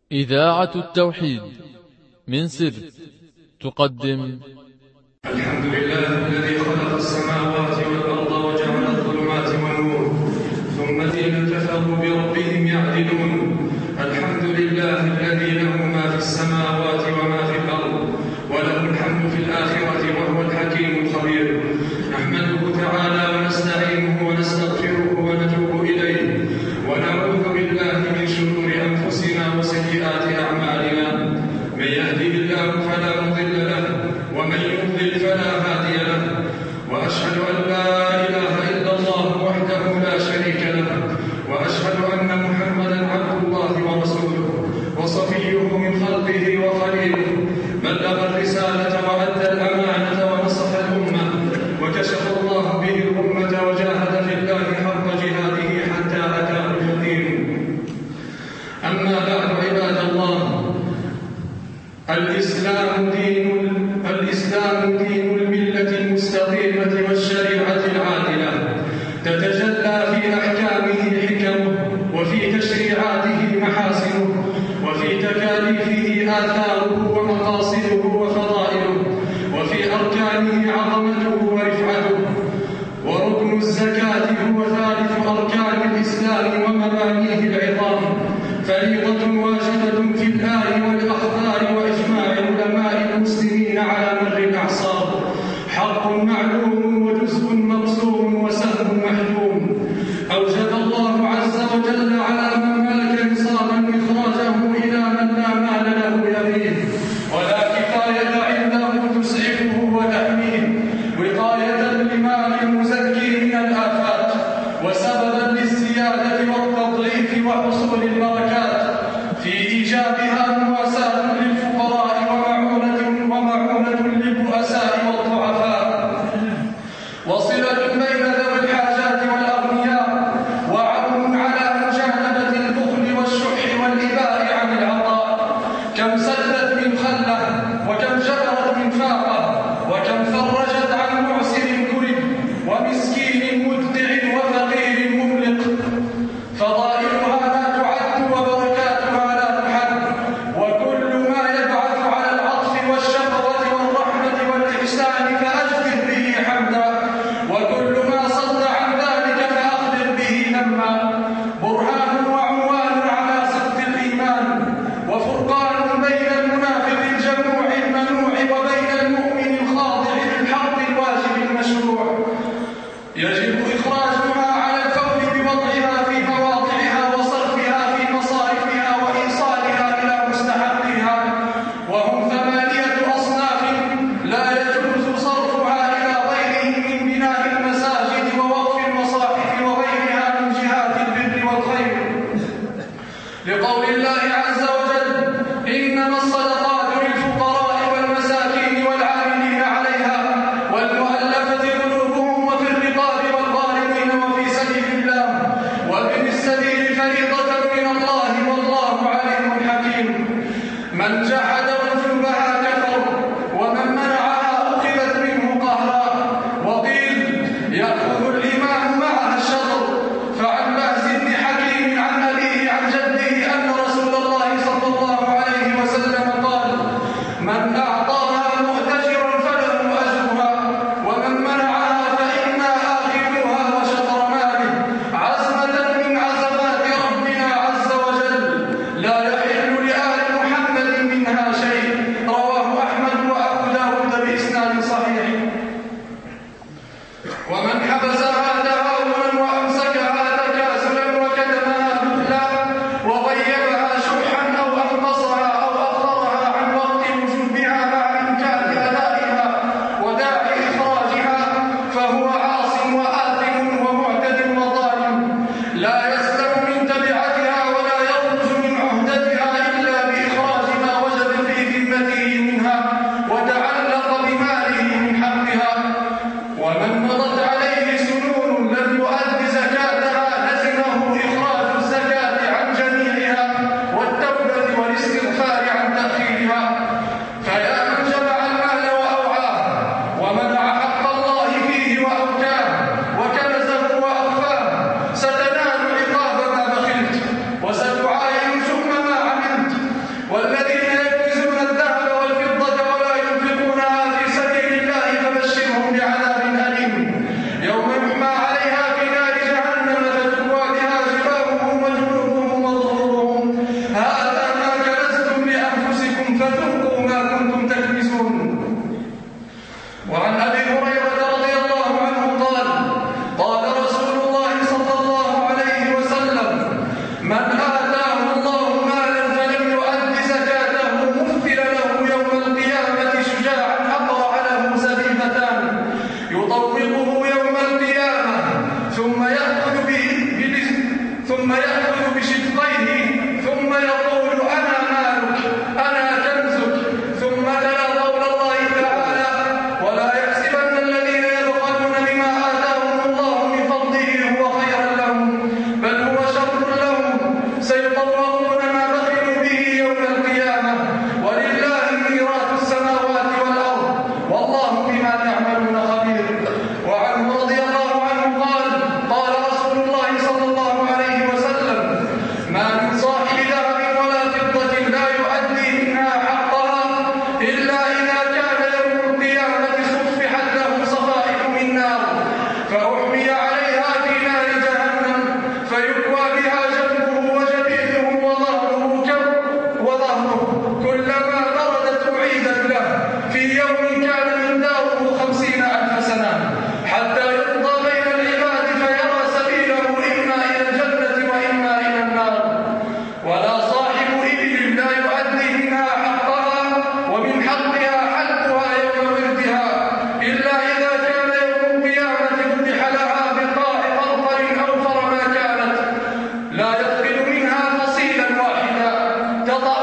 إذاعة التوحيد من سر تقدم الحمد لله الذي خلق السماوات والأرض وجعل الظلمات والنور ثم الذين كفروا بربهم يعدلون. الحمد لله الذي له ما في السماوات وما في الأرض وله الحمد في الآخرة وهو الحكيم الخبير. نحمده تعالى ونستعينه ونستغفره ونتوب إليه ونعوذ بالله من شرور أنفسنا وسيئات أعمالنا. من يهده الله فلا مضل له ومن يضلل فلا هادي له، وأشهد أن لا إله إلا الله وحده لا شريك له، وأشهد أن محمدا عبد الله ورسوله وصفيه من خلقه وخليله. بلغ الرسالة وأدى الأمانة ونصح الأمة وكشف الله به الأمة وجاهد في الله حق جهاده حتى أتاه اليقين. أما بعد عباد الله، الإسلام دين الملة المستقيمة والشريعة العادلة، تتجلى في أحكامه حكمه، وفي تشريعاته محاسنه، وفي تكاليفه آثاره ومقاصده وفضائله، وفي أركانه عظمته ورفعته. وركن الزكاة هو ثالث أركان الإسلام ومبانيه العظام، فريضة واجبة في الآي والأخبار وإجماع علماء المسلمين على مر الأعصار، حق معلوم وجزء مقسوم وسهم محلوم. أوجب الله عز وجل على من ملك نصابا إخراجه إلى من لا مال له يغيه ولا كفاية عنده تسعفه وتحميه، وقاية لمال المزكي من الآفات، وسببا للزيادة والتضعيف وحصول البركات. في إيجابها مواساة للفقراء ومعونة للبؤساء والضعفاء، وصلة بين ذوي الحاجات والأغنياء، وعون على مجانبة البخل والشح والإباء عن العطاء. كم سدت من خلة، وكم جبرت من فاقة، وكم فرجت عن معسر كرب ومسكين مدع وفقير مملق. فضائلها لا تعد وبركاتها لا تحد، وكل ما يبعث على العطف والشفقة والرحمة والإحسان فأجدر به حمدا، وكل ما صد عن ذلك فأخبر به ذما. برهان وعنوان على صدق الإيمان، وفرقان بين المنافق الجموع المنوع وبين المؤمن الخاضع للحق الواجب المشروع. يجب إخراجها على الفور بوضعها في مواضعها وصرفها في مصارفها وإيصالها إلى مستحقها، وهم 8 أصناف لا يجوز صرفها إلى غيرهم من بناء المساجد ووقف المصاحف وغيرها من جهات البر والخير، لقول الله عز وجل: إنما الصدقات للفقراء والمساكين والعاملين عليها والمؤلفة قلوبهم وفي الرقاب والغارمين وفي سبيل الله وابن السبيل فريضة من الله والله عليم حكيم. من جحد وجوبها كفر، ومن منعها أخذت منه قهرا. وقيل يأخذ الإمام معها الشطر. فعن بهز بن حكيم عن أبيه عن جده أن رسول الله صلى الله عليه وسلم قال: من أعطاها مؤتجرا فله أجرها، ومن منعها فإنا آخذوها وشطر ماله، عزمة من عزمات ربنا عز وجل، لا يحل لآل محمد منها شيء.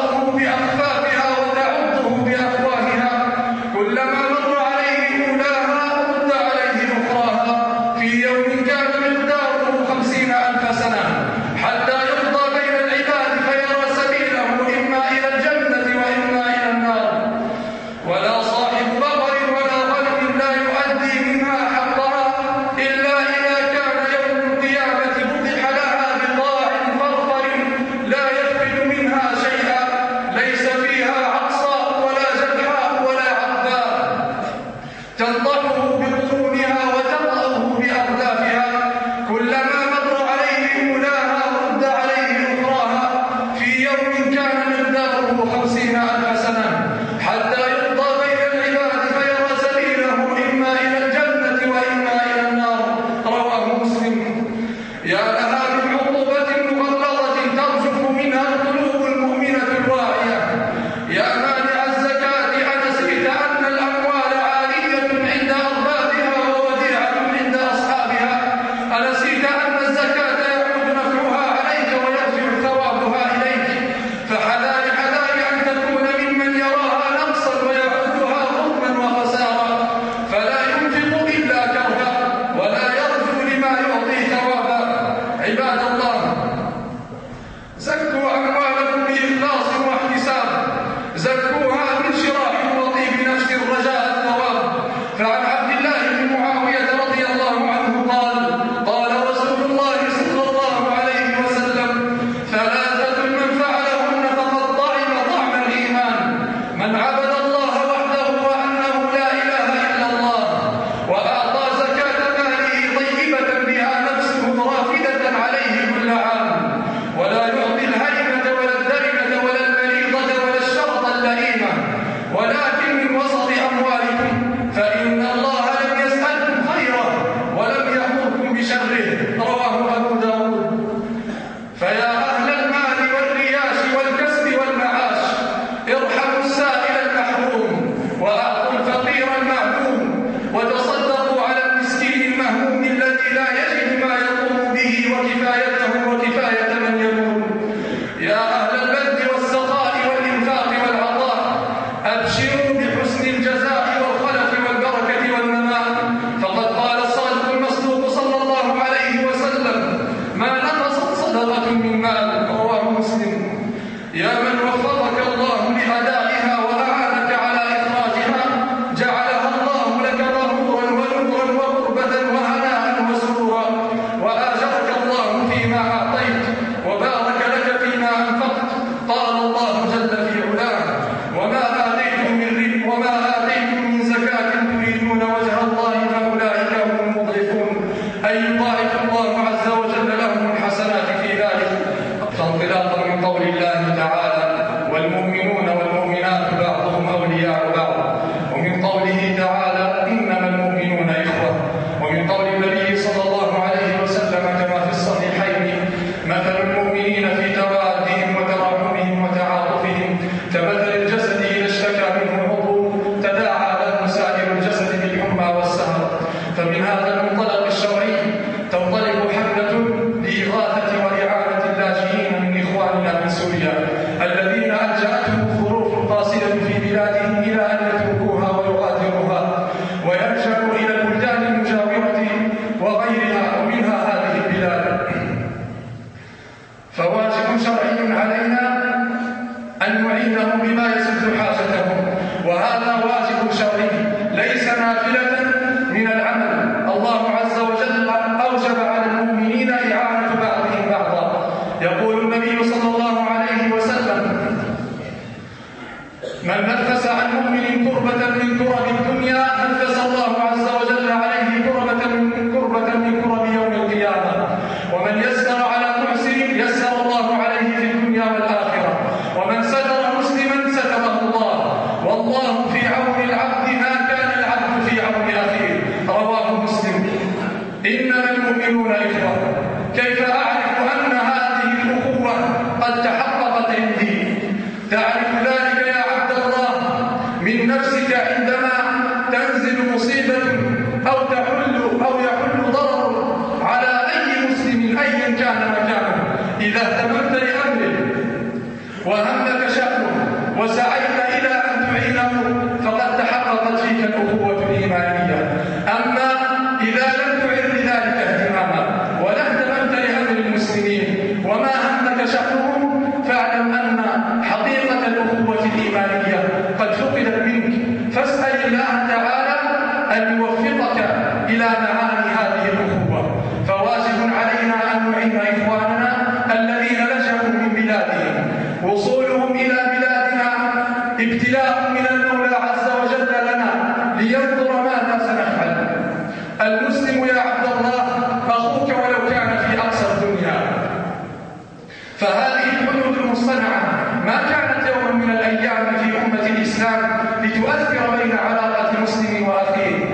تأخذه بأخفافها وتعضه بأفواهها، كلما مر عليه أولاها رد عليه أخراها، في يوم كان مقداره 50,000 سنة، حتى يقضى بين العباد فيرى سبيله إما إلى الجنة وإما إلى النار. ولا صاحب بقر ولا غنم لا يؤدي منها حقها إلا إذا كان يوم القيامة بطح لها بضاع فرفر لا يفقد منها شيئا، ليس فيها عقصى ولا جدحاء ولا عقباء، تنطحه بقرونها وتطأه بأردافها، كلما مر عليه أولاها رد عليه أخراها، في يوم كان مقداره 50,000 سنة، حتى يقضى بين العباد فيرى سبيله إما إلى الجنة وإما إلى النار. رواه مسلم. يا لها من عقوبة مغلظة ترجف منها القلوب المؤمنة الواعية. يا مانع الزكاة، أنسيت أن الأموال عالية عند أربابها ووديعة عند أصحابها؟ أنسيت أن الزكاة يعود نفعها عليك ويرجع ثوابها إليك؟ فحذار حذار أن تكون ممن يراها نقصا ويعدها ظلما وخسارا، فلا ينفق إلا كرها ولا يرجو لما يعطي ثوابا. عباد الله، زكوا أموالكم بإخلاص واحتساب، زكوها من شراح وطيب نفس رجاء الثواب. فعن عبد الله بن معاوية رضي الله عنه قال: قال رسول الله صلى الله عليه وسلم: ثلاثة من فعلهن فقد طعم الإيمان: من عبد الله وحده وأنه لا إله إلا الله، وأعطى زكاة ماله طيبة بها نفسه رافدة عليه كل عام، ولا يعطي الهيمة ولا الدرمة ولا المريضة ولا الشرط اللئيمة، ولكن من وسط أموالكم، فإن الله لم يسألكم خيره ولم يأمركم بشره. رواه أبو داود. فيا أهل المال والرياش والكسب والمعاش، ارحموا السائل المحروم، وأعطوا الفقير المعدوم، وتصدقوا على المسكين المهموم الذي لا يجد ما يقوم به وكفايته وكفاية من يقوم. يا أهل البذل والسخاء والإنفاق والعطاء، أبشروا بحسن الجزاء والخلف والبركة والنماء، فقد قال الصادق المصدوق صلى الله عليه وسلم: ما نقصت صدقة من مال. رواه مسلم. يا من وفقك الله لأدائها وأعانك على إخراجها، جعلها الله لك ظهورا ونورا وقربة وهناء وسرورا، وآجرك الله فيما أعطيت وبارك لك فيما أنفقت. قال الله جل في علاه: وما آتيتم من زكاة تريدون وجه الله فأولئك هم المضعفون، أي يضاعف الله عز وجل لهم الحسنات في ذلك. فانطلاقا من قول الله تعالى: والمؤمنون والمؤمنات بعضهم أولياء بعض، ومن قوله تعالى: إنما المؤمنون إخوة، ومن قول النبي صلى الله عليه وسلم كما في الصحيحين: مثل المؤمنين في توادهم وتراحمهم وتعاطفهم كمثل الجسد إذا اشتكى منه عضو تداعى له سائر الجسد بالحمى والسهر. فمن هذا المنطلق الشرعي تنطلق حملة لإغاثة وإعانة اللاجئين من إخواننا من سوريا الذين ألجأتهم الظروف القاسية في بلادهم إلى أن يتركوها ويغادروها ويرجعوا إلى البلدان المجاورة وغيرها ومنها هذه البلاد. فواجب شرعي علينا أن نعينهم بما يسد حاجتهم، وهذا واجب شرعي ليس نافلة من العمل. الله عز وجل أوجب على المؤمنين إعانة بعضهم بعضا. يقول النبي صلى الله عليه وسلم: من نفس عن مؤمن كربة من كرب الدنيا نفس الله عز وجل عليه كربة من كرب يوم القيامة، ومن يسر على محسن يسر الله عليه في الدنيا والآخرة، ومن ستر مسلما ستره الله، والله في عون العبد ما كان العبد في عون أخيه. رواه مسلم. إنما المؤمنون إخوة. كيف أعرف أن هذه الأخوة قد تحققت عندي؟ تعرف ذلك يا عبد الله من نفسك عندما تنزل مصيبة أو يحل ضرر على أي مسلم أيا كان مكانه. إذا اهتممت لأمره وهمك شأنه وسعيت إلى أن تعينه فقد تحققت فيك الأخوة الإيمانية. أما إذا لم تعر لذلك اهتماما ولا اهتممت لأمر المسلمين وما همك شأنهم، فاعلم أن حقيقة الأخوة الإيمانية قد فقدت منك. فاسأل الله تعالى أن يوفقك إلى معاني هذه الأخوة. فواجب علينا أن نعين إخواننا الذين لجأوا من بلادهم. وصولهم إلى بلادنا ابتلاء من المولى عز وجل لنا لينظر ماذا سنفعل. المسلم يا عبد الله أخوك ولو كان في أقصى الدنيا. فهذه الحدود المصطنعة ما كانت يوما من الأيام في أمة الإسلام لتؤثر بين علاقة المسلم وأخيه.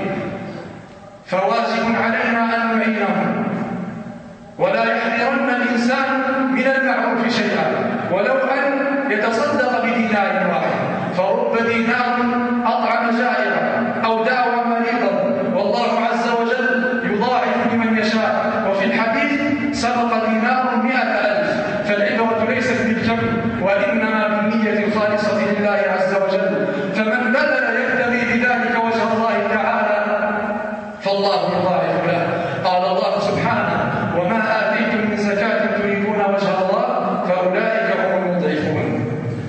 فواجب علينا أن نعينهم، ولا يحذرن الإنسان من المعروف شيئا ولو أن يتصدق بدينار واحد، فرب دينار أطعم جائعا أو داوى مريضا، والله عز وجل يضاعف لمن يشاء. وفي الحديث سبق دينار 100,000. فالعبرة ليست بالكم وإنما بالنية الخالصة لله عز وجل. فمن بذل يبتغي بذلك وجه الله تعالى فالله يضاعف له. قال الله سبحانه: وما آتيتم من زكاة تريدون وجه الله فأولئك هم المضعفون.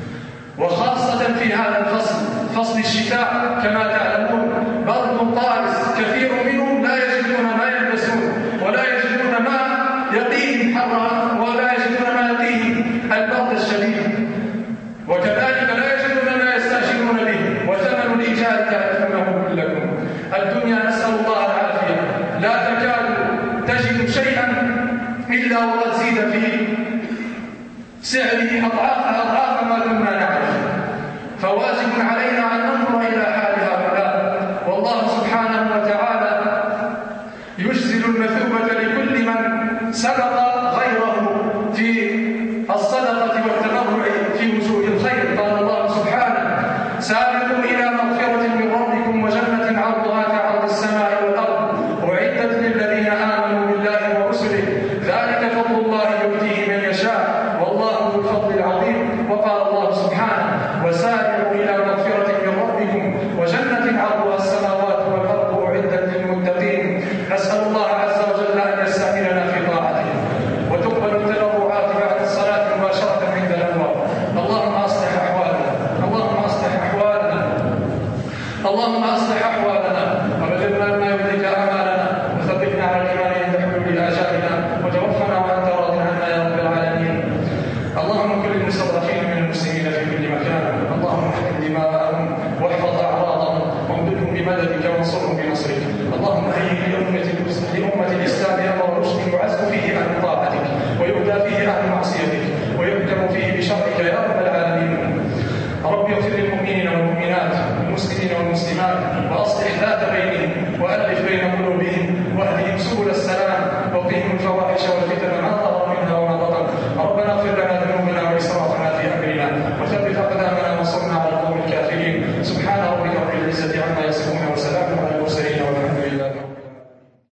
وخاصة في هذا الفصل، فصل الشتاء، كما تعلمون برد طارس، كثير منهم لا يجدون ما يلبسون ولا يجدون ما يقيهم حرا ولا يجدون ما يقيهم البرد الشديد، وكذلك لا يجدون ما يستأجرون به، وثمن الإيجار تعرفونه كلكم. الدنيا نسأل الله العافية لا تكاد تجد شيئا إلا وقد زيد في سعره أضعاف ما كنا نعرف. فواجب علينا أن ننظر إلى حال هؤلاء، والله سبحانه وتعالى يجزل المثوبة لكل من سبق غيره في الصدقة والتبرع في وجوه الخير. قال الله سبحانه: سابقوا إلى مغفرة من ربكم وجنة عرضها كعرض السماء والأرض أعدت للذين آمنوا بالله ورسله ذلك فضل الله يؤتيه من يشاء والله ذو الفضل العظيم. وقال الله سبحانه: وسارعوا إلى مغفرة من ربكم وجنة عرضها السماوات والأرض أعدت للمتقين. نسأل الله عز وجل أن يستعملنا في طاعته وتقبل التضرعات بعد الصلاة مباشرة عند الأبواب. اللهم أصلح أحوالنا، اللهم أصلح أحوالنا، اللهم أصلح أحوالنا، وبلغنا ما يرضيك آمالنا، وثبتنا على الإيمان عند حلول آجالنا، وتوفنا وأنت راض عنا يا رب العالمين. اللهم كن للمستضعفين من المسلمين في كل مكان، اللهم احفظ دماءهم واحفظ أعراضهم وامددهم بمددك وانصرهم بنصرك. اللهم هيئ لأمة الإسلام أمر رشد يعز فيه أهل طاعتك ويهدى فيه أهل معصيتك ويحكم فيه بشرعك يا رب العالمين. رب اغفر للمؤمنين والمؤمنات والمسلمين والمسلمات وأصلح ذات بينهم وألف بين قلوبهم واهدهم سبل السلام وقهم الفواحش والفتن